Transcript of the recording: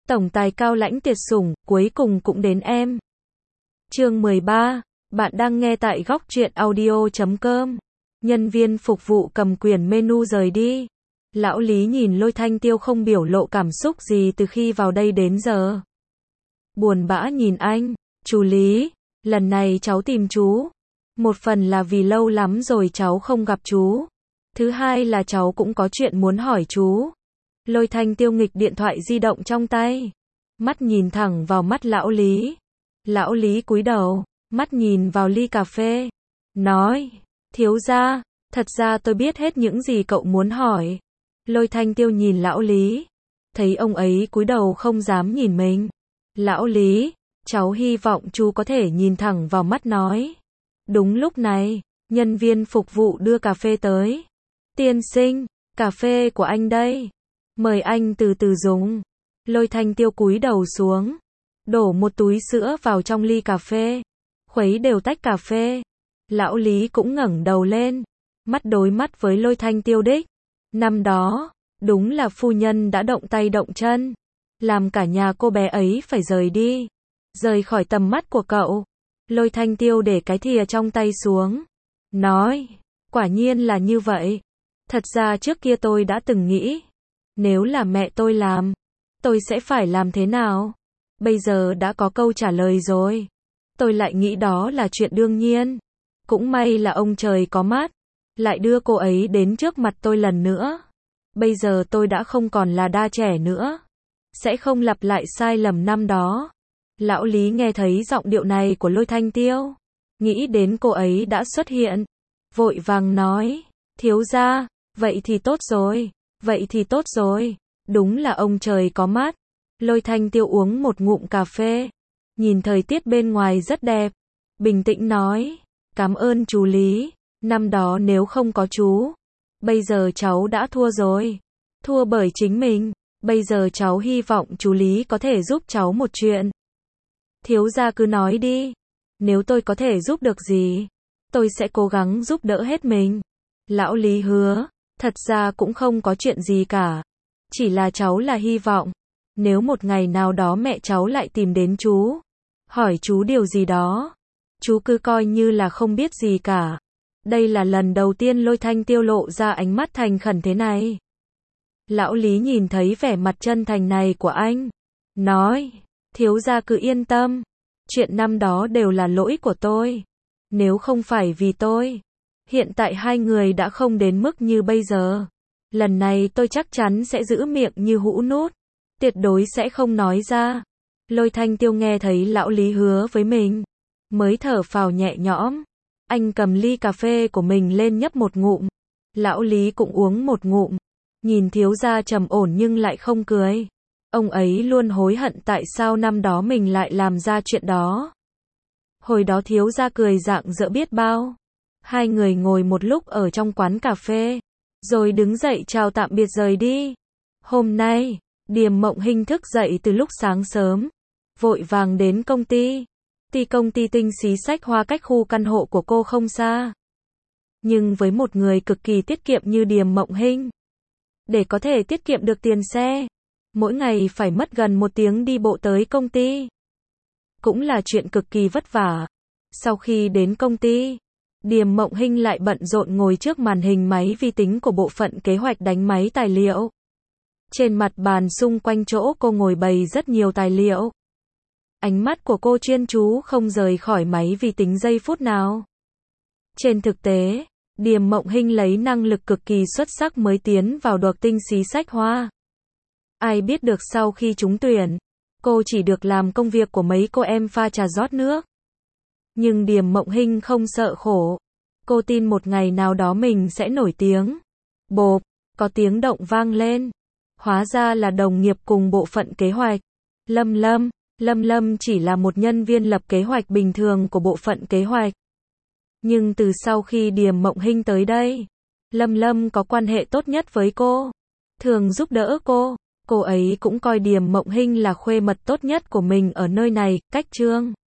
Tổng tài cao lãnh tuyệt sủng, cuối cùng cũng đến em. Chương 13, bạn đang nghe tại góc truyện audio.com. Nhân viên phục vụ cầm quyển menu rời đi. Lão Lý nhìn Lôi Thanh Tiêu không biểu lộ cảm xúc gì từ khi vào đây đến giờ. Buồn bã nhìn anh, chú Lý, lần này cháu tìm chú. Một phần là vì lâu lắm rồi cháu không gặp chú. Thứ hai là cháu cũng có chuyện muốn hỏi chú. Lôi Thanh Tiêu nghịch điện thoại di động trong tay. Mắt nhìn thẳng vào mắt Lão Lý. Lão Lý cúi đầu, mắt nhìn vào ly cà phê. Nói, thiếu gia, thật ra tôi biết hết những gì cậu muốn hỏi. Lôi Thanh Tiêu nhìn Lão Lý. Thấy ông ấy cúi đầu không dám nhìn mình. Lão Lý, cháu hy vọng chú có thể nhìn thẳng vào mắt nói. Đúng lúc này, nhân viên phục vụ đưa cà phê tới. Tiên sinh, cà phê của anh đây. Mời anh từ từ dùng. Lôi Thanh Tiêu cúi đầu xuống. Đổ một túi sữa vào trong ly cà phê. Khuấy đều tách cà phê. Lão Lý cũng ngẩng đầu lên. Mắt đối mắt với Lôi Thanh Tiêu đích. Năm đó, đúng là phu nhân đã động tay động chân. Làm cả nhà cô bé ấy phải rời đi. Rời khỏi tầm mắt của cậu. Lôi Thanh Tiêu để cái thìa trong tay xuống. Nói, quả nhiên là như vậy. Thật ra trước kia tôi đã từng nghĩ. Nếu là mẹ tôi làm, tôi sẽ phải làm thế nào? Bây giờ đã có câu trả lời rồi. Tôi lại nghĩ đó là chuyện đương nhiên. Cũng may là ông trời có mắt. Lại đưa cô ấy đến trước mặt tôi lần nữa. Bây giờ tôi đã không còn là đa trẻ nữa. Sẽ không lặp lại sai lầm năm đó. Lão Lý nghe thấy giọng điệu này của Lôi Thanh Tiêu. Nghĩ đến cô ấy đã xuất hiện. Vội vàng nói. Thiếu gia, vậy thì tốt rồi. Vậy thì tốt rồi. Đúng là ông trời có mắt. Lôi Thanh Tiêu uống một ngụm cà phê. Nhìn thời tiết bên ngoài rất đẹp. Bình tĩnh nói. Cảm ơn chú Lý. Năm đó nếu không có chú. Bây giờ cháu đã thua rồi. Thua bởi chính mình. Bây giờ cháu hy vọng chú Lý có thể giúp cháu một chuyện. Thiếu gia cứ nói đi. Nếu tôi có thể giúp được gì, tôi sẽ cố gắng giúp đỡ hết mình. Lão Lý hứa. Thật ra cũng không có chuyện gì cả. Chỉ là cháu là hy vọng. Nếu một ngày nào đó mẹ cháu lại tìm đến chú. Hỏi chú điều gì đó. Chú cứ coi như là không biết gì cả. Đây là lần đầu tiên Lôi Thanh Tiêu lộ ra ánh mắt thành khẩn thế này. Lão Lý nhìn thấy vẻ mặt chân thành này của anh. Nói, thiếu gia cứ yên tâm. Chuyện năm đó đều là lỗi của tôi. Nếu không phải vì tôi, hiện tại hai người đã không đến mức như bây giờ. Lần này tôi chắc chắn sẽ giữ miệng như hũ nút. Tuyệt đối sẽ không nói ra. Lôi Thanh Tiêu nghe thấy Lão Lý hứa với mình. Mới thở phào nhẹ nhõm. Anh cầm ly cà phê của mình lên nhấp một ngụm. Lão Lý cũng uống một ngụm. Nhìn thiếu gia trầm ổn nhưng lại không cười. Ông ấy luôn hối hận tại sao năm đó mình lại làm ra chuyện đó. Hồi đó thiếu gia cười rạng rỡ biết bao. Hai người ngồi một lúc ở trong quán cà phê. Rồi đứng dậy chào tạm biệt rời đi. Hôm nay, Điềm Mộng Hinh thức dậy từ lúc sáng sớm. Vội vàng đến công ty. Công ty Tinh Xí Sách Hoa cách khu căn hộ của cô không xa. Nhưng với một người cực kỳ tiết kiệm như Điềm Mộng Hinh, để có thể tiết kiệm được tiền xe, mỗi ngày phải mất gần 1 tiếng đi bộ tới công ty. Cũng là chuyện cực kỳ vất vả. Sau khi đến công ty, Điềm Mộng Hinh lại bận rộn ngồi trước màn hình máy vi tính của bộ phận kế hoạch đánh máy tài liệu. Trên mặt bàn xung quanh chỗ cô ngồi bày rất nhiều tài liệu. Ánh mắt của cô chuyên chú không rời khỏi máy vi tính giây phút nào. Trên thực tế, Điềm Mộng Hinh lấy năng lực cực kỳ xuất sắc mới tiến vào được Tinh Xí Sách Hoa. Ai biết được sau khi trúng tuyển, cô chỉ được làm công việc của mấy cô em pha trà rót nước. Nhưng Điềm Mộng Hinh không sợ khổ. Cô tin một ngày nào đó mình sẽ nổi tiếng. Bộp, có tiếng động vang lên. Hóa ra là đồng nghiệp cùng bộ phận kế hoạch. Lâm Lâm chỉ là một nhân viên lập kế hoạch bình thường của bộ phận kế hoạch. Nhưng từ sau khi Điềm Mộng Hinh tới đây, Lâm Lâm có quan hệ tốt nhất với cô. Thường giúp đỡ cô. Cô ấy cũng coi Điềm Mộng Hinh là khuê mật tốt nhất của mình ở nơi này, cách Trương